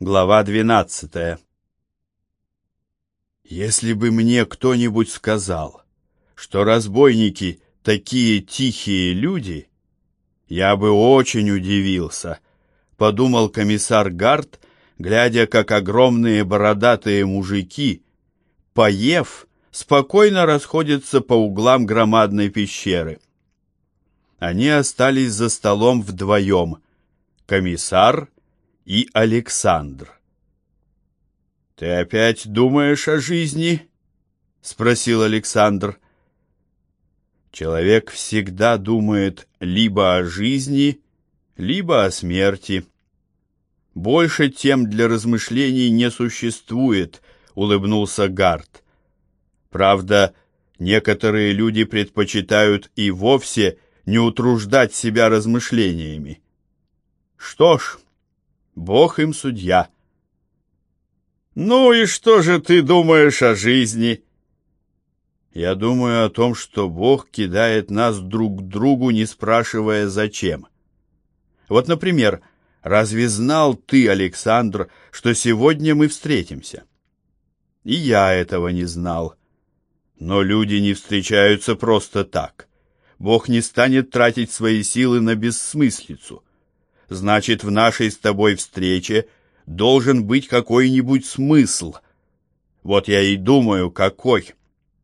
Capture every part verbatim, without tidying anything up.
Глава двенадцатая. Если бы мне кто-нибудь сказал, что разбойники такие тихие люди, я бы очень удивился, подумал комиссар Гарт, глядя, как огромные бородатые мужики, поев, спокойно расходятся по углам громадной пещеры. Они остались за столом вдвоем, комиссар и Александр. «Ты опять думаешь о жизни?» — спросил Александр. Человек всегда думает либо о жизни, либо о смерти. Больше тем для размышлений не существует, — улыбнулся Гарт. Правда, некоторые люди предпочитают и вовсе не утруждать себя размышлениями. Что ж, Бог им судья. «Ну и что же ты думаешь о жизни?» «Я думаю о том, что Бог кидает нас друг к другу, не спрашивая зачем. Вот, например, разве знал ты, Александр, что сегодня мы встретимся? И я этого не знал. Но люди не встречаются просто так. Бог не станет тратить свои силы на бессмыслицу. Значит, в нашей с тобой встрече должен быть какой-нибудь смысл. Вот я и думаю, какой».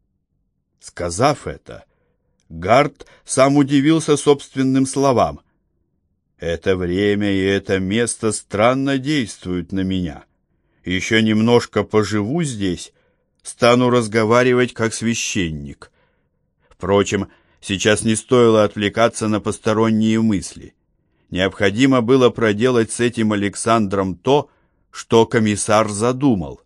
Сказав это, Гарт сам удивился собственным словам. Это время и это место странно действуют на меня. Еще немножко поживу здесь, стану разговаривать как священник. Впрочем, сейчас не стоило отвлекаться на посторонние мысли. Необходимо было проделать с этим Александром то, что комиссар задумал.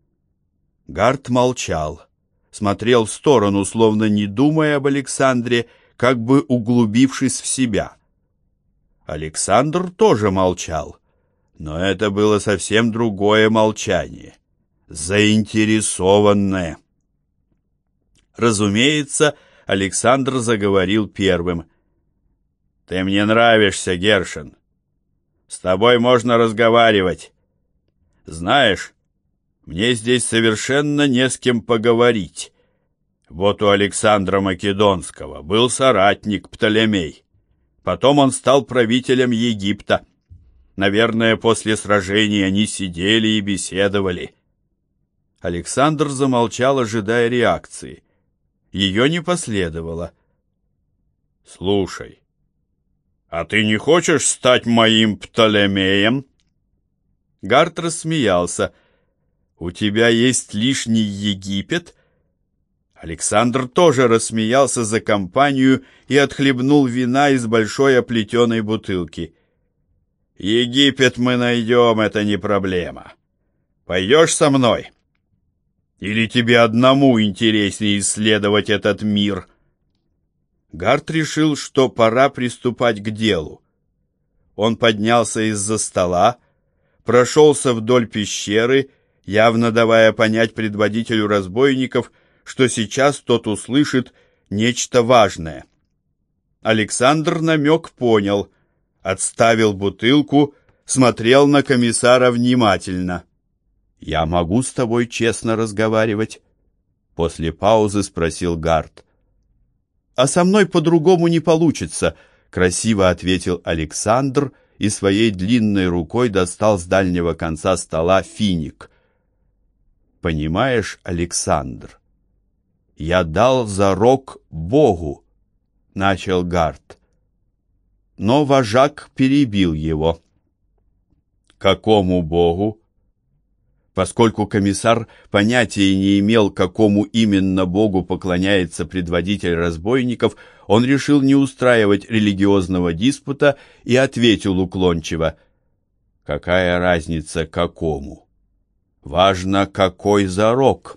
Гарт молчал, смотрел в сторону, словно не думая об Александре, как бы углубившись в себя. Александр тоже молчал, но это было совсем другое молчание, заинтересованное. Разумеется, Александр заговорил первым. «Ты мне нравишься, Гершен. С тобой можно разговаривать. Знаешь, мне здесь совершенно не с кем поговорить. Вот у Александра Македонского был соратник Птолемей. Потом он стал правителем Египта. Наверное, после сражения они сидели и беседовали». Александр замолчал, ожидая реакции. Ее не последовало. «Слушай, а ты не хочешь стать моим Птолемеем?» Гарт рассмеялся. «У тебя есть лишний Египет?» Александр тоже рассмеялся за компанию и отхлебнул вина из большой оплетеной бутылки. «Египет мы найдем, это не проблема. Пойдешь со мной? Или тебе одному интереснее исследовать этот мир?» Гарт решил, что пора приступать к делу. Он поднялся из-за стола, прошелся вдоль пещеры, явно давая понять предводителю разбойников, что сейчас тот услышит нечто важное. Александр намек понял, отставил бутылку, смотрел на комиссара внимательно. «Я могу с тобой честно разговаривать?» После паузы спросил Гарт. «А со мной по-другому не получится», — красиво ответил Александр и своей длинной рукой достал с дальнего конца стола финик. «Понимаешь, Александр, я дал зарок Богу», — начал Гарт. Но вожак перебил его. «Какому Богу?» Поскольку комиссар понятия не имел, какому именно богу поклоняется предводитель разбойников, он решил не устраивать религиозного диспута и ответил уклончиво: «Какая разница, какому? Важно, какой зарок».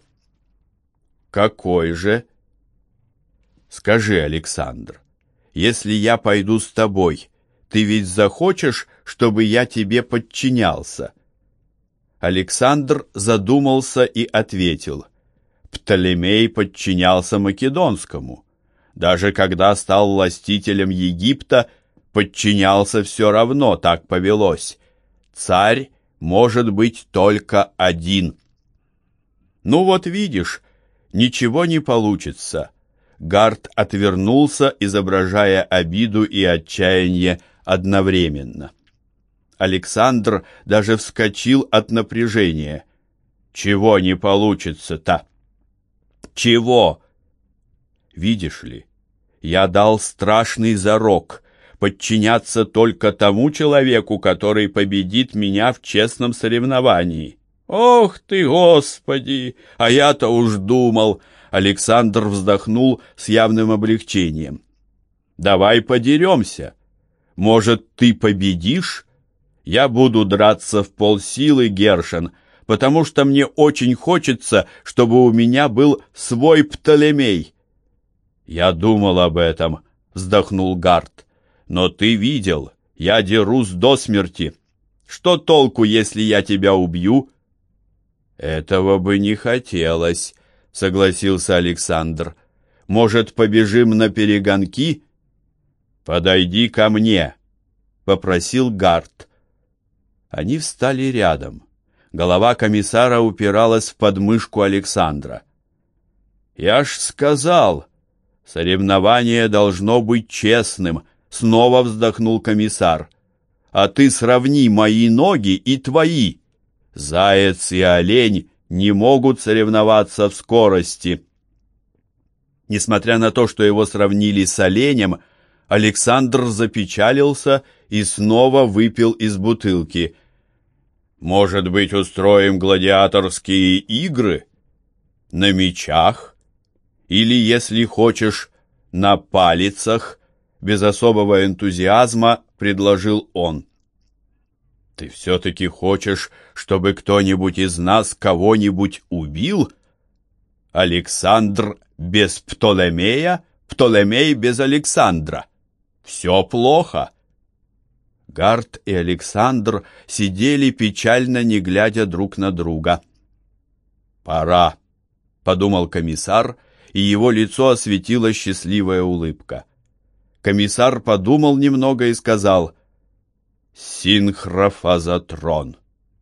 «Какой же?» «Скажи, Александр, если я пойду с тобой, ты ведь захочешь, чтобы я тебе подчинялся?» Александр задумался и ответил: «Птолемей подчинялся Македонскому. Даже когда стал властителем Египта, подчинялся все равно, так повелось. Царь может быть только один. Ну вот видишь, ничего не получится. Гард отвернулся, изображая обиду и отчаяние одновременно. Александр даже вскочил от напряжения. Чего не получится-то? Чего? Видишь ли, я дал страшный зарок подчиняться только тому человеку, который победит меня в честном соревновании. Ох ты, Господи! А я-то уж думал... Александр вздохнул с явным облегчением. Давай подеремся. Может, ты победишь? Я буду драться в полсилы, Гершен, потому что мне очень хочется, чтобы у меня был свой Птолемей. Я думал об этом, вздохнул Гард. Но ты видел, я дерусь до смерти. Что толку, если я тебя убью? Этого бы не хотелось, согласился Александр. Может, побежим на перегонки? Подойди ко мне, попросил Гард. Они встали рядом. Голова комиссара упиралась в подмышку Александра. «Я ж сказал, соревнование должно быть честным», — снова вздохнул комиссар. «А ты сравни мои ноги и твои. Заяц и олень не могут соревноваться в скорости». Несмотря на то, что его сравнили с оленем, Александр запечалился и снова выпил из бутылки. «Может быть, устроим гладиаторские игры? На мечах? Или, если хочешь, на палицах?» Без особого энтузиазма предложил он. «Ты все-таки хочешь, чтобы кто-нибудь из нас кого-нибудь убил? Александр без Птолемея, Птолемей без Александра. Все плохо». Гард и Александр сидели печально, не глядя друг на друга. «Пора», — подумал комиссар, и его лицо осветила счастливая улыбка. Комиссар подумал немного и сказал: «Синхрофазотрон».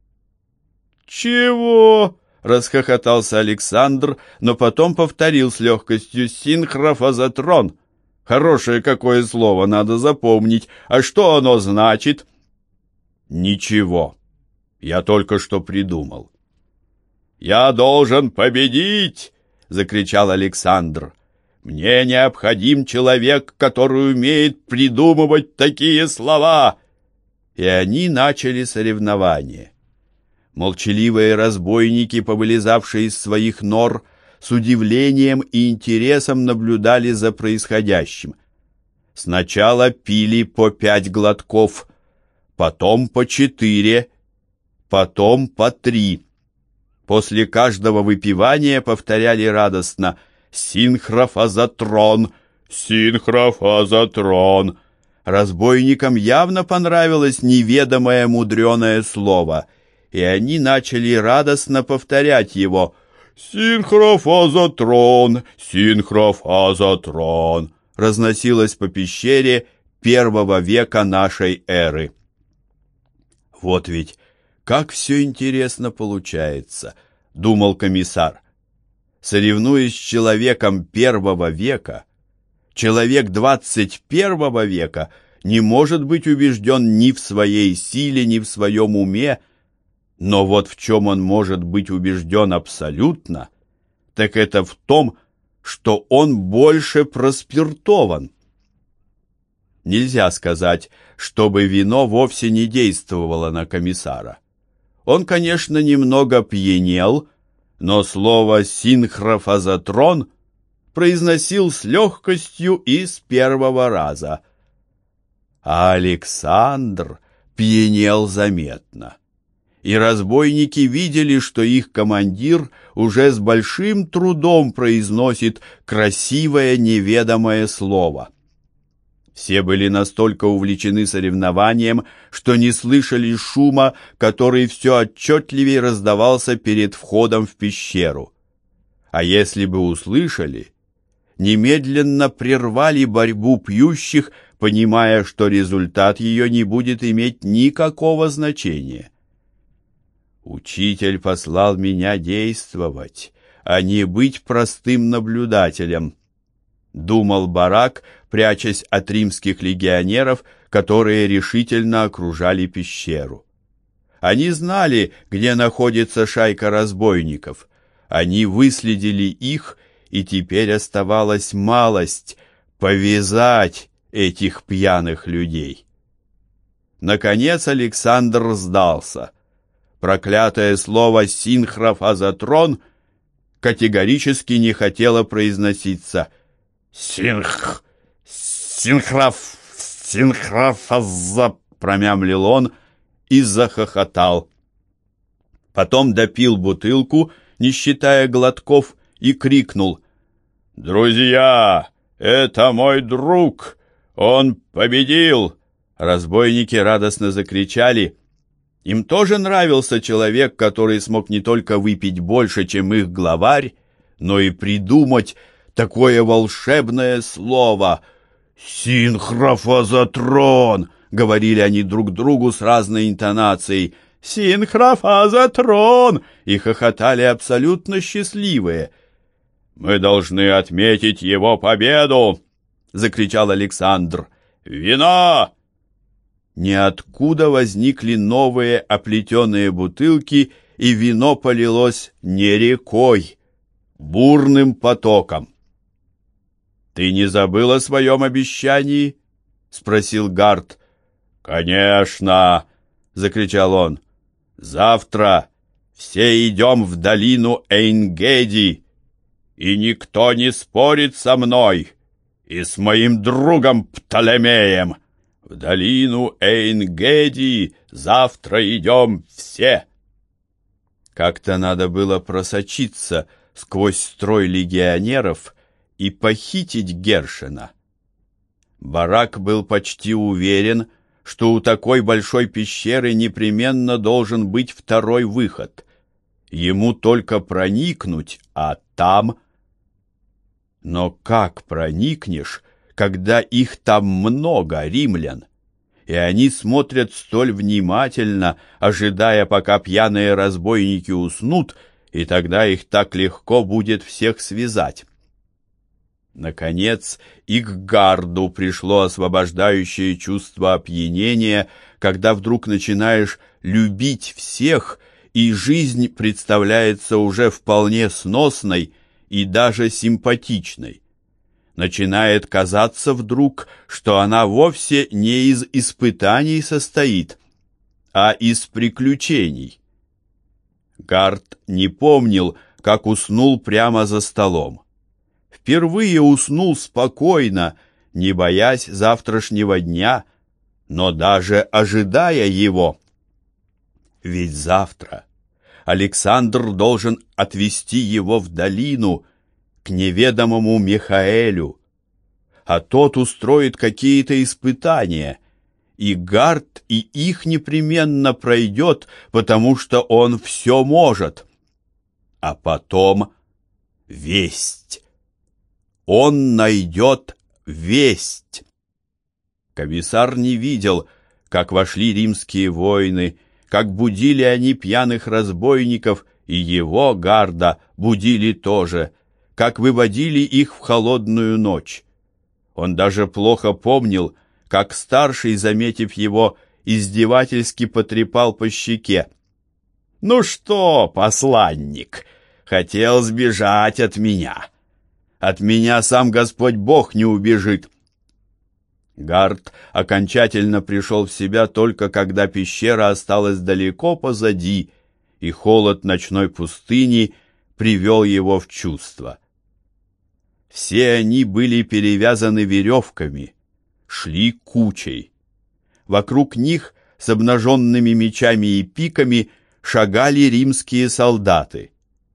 «Чего?» — расхохотался Александр, но потом повторил с легкостью: «Синхрофазотрон. Хорошее какое слово, надо запомнить. А что оно значит?» «Ничего. Я только что придумал». «Я должен победить!» — закричал Александр. «Мне необходим человек, который умеет придумывать такие слова!» И они начали соревнование. Молчаливые разбойники, повылезавшие из своих нор, с удивлением и интересом наблюдали за происходящим. Сначала пили по пять глотков, потом по четыре, потом по три. После каждого выпивания повторяли радостно: «Синхрофазотрон! Синхрофазотрон!» Разбойникам явно понравилось неведомое мудреное слово, и они начали радостно повторять его: «Синхрофазотрон! Синхрофазотрон!» разносилось по пещере первого века нашей эры. «Вот ведь как все интересно получается», — думал комиссар. Соревнуясь с человеком первого века, человек двадцать первого века не может быть убежден ни в своей силе, ни в своем уме, но вот в чем он может быть убежден абсолютно, так это в том, что он больше проспиртован. Нельзя сказать, чтобы вино вовсе не действовало на комиссара. Он, конечно, немного пьянел, но слово «синхрофазотрон» произносил с легкостью и с первого раза. А Александр пьянел заметно. И разбойники видели, что их командир уже с большим трудом произносит красивое неведомое слово. Все были настолько увлечены соревнованием, что не слышали шума, который все отчетливее раздавался перед входом в пещеру. А если бы услышали, немедленно прервали борьбу пьющих, понимая, что результат ее не будет иметь никакого значения. Учитель послал меня действовать, а не быть простым наблюдателем, думал Барак, прячась от римских легионеров, которые решительно окружали пещеру. Они знали, где находится шайка разбойников. Они выследили их, и теперь оставалась малость — повязать этих пьяных людей. Наконец Александр сдался. Проклятое слово «синхрофазотрон» категорически не хотело произноситься. «Синх... синхроф... синхрофаза...» промямлил он и захохотал. Потом допил бутылку, не считая глотков, и крикнул: «Друзья, это мой друг! Он победил!» Разбойники радостно закричали. Им тоже нравился человек, который смог не только выпить больше, чем их главарь, но и придумать такое волшебное слово. «Синхрофазотрон!» — говорили они друг другу с разной интонацией. «Синхрофазотрон!» — и хохотали абсолютно счастливые. «Мы должны отметить его победу!» — закричал Александр. «Вино!» Ниоткуда возникли новые оплетенные бутылки, и вино полилось не рекой, бурным потоком. «Ты не забыл о своем обещании?» — спросил Гард. «Конечно!» — закричал он. «Завтра все идем в долину Эйнгеди, и никто не спорит со мной и с моим другом Птолемеем. В долину Эйнгеди завтра идем все». Как-то надо было просочиться сквозь строй легионеров и похитить Гершена. Барак был почти уверен, что у такой большой пещеры непременно должен быть второй выход. Ему только проникнуть, а там... Но как проникнешь, когда их там много, римлян, и они смотрят столь внимательно, ожидая, пока пьяные разбойники уснут, и тогда их так легко будет всех связать? Наконец, и к Гарду пришло освобождающее чувство опьянения, когда вдруг начинаешь любить всех, и жизнь представляется уже вполне сносной и даже симпатичной. Начинает казаться вдруг, что она вовсе не из испытаний состоит, а из приключений. Гард не помнил, как уснул прямо за столом. Впервые уснул спокойно, не боясь завтрашнего дня, но даже ожидая его. Ведь завтра Александр должен отвести его в долину, к неведомому Михаэлю, а тот устроит какие-то испытания, и Гард и их непременно пройдет, потому что он все может. А потом весть. Он найдет весть. Комиссар не видел, как вошли римские воины, как будили они пьяных разбойников, и его, Гарда, будили тоже, как выводили их в холодную ночь. Он даже плохо помнил, как старший, заметив его, издевательски потрепал по щеке. «Ну что, посланник, хотел сбежать от меня? От меня сам Господь Бог не убежит». Гард окончательно пришел в себя только когда пещера осталась далеко позади, и холод ночной пустыни привел его в чувство. Все они были перевязаны веревками, шли кучей. Вокруг них с обнаженными мечами и пиками шагали римские солдаты.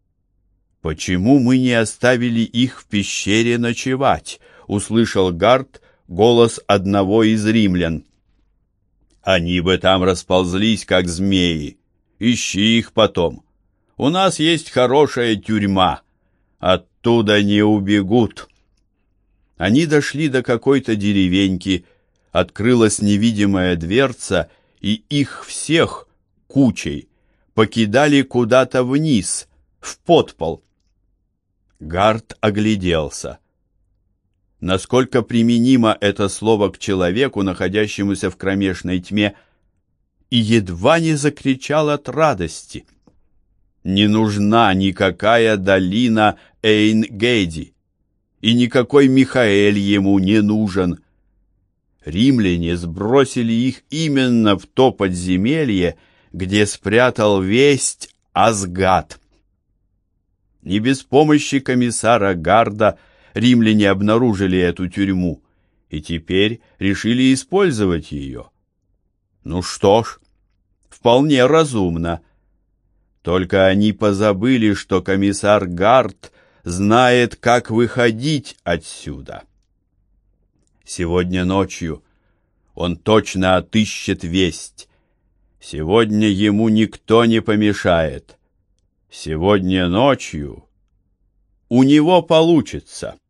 «Почему мы не оставили их в пещере ночевать?» — услышал Гард голос одного из римлян. «Они бы там расползлись, как змеи. Ищи их потом. У нас есть хорошая тюрьма. Оттуда не убегут». Они дошли до какой-то деревеньки, открылась невидимая дверца, и их всех кучей покидали куда-то вниз, в подпол. Гард огляделся. Насколько применимо это слово к человеку, находящемуся в кромешной тьме, и едва не закричал от радости. Не нужна никакая долина Эйн-Гейди, и никакой Михаэль ему не нужен. Римляне сбросили их именно в то подземелье, где спрятал весть Асгад. Не без помощи комиссара Гарда римляне обнаружили эту тюрьму и теперь решили использовать ее. Ну что ж, вполне разумно. Только они позабыли, что комиссар Гард знает, как выходить отсюда. Сегодня ночью он точно отыщет весть. Сегодня ему никто не помешает. Сегодня ночью у него получится.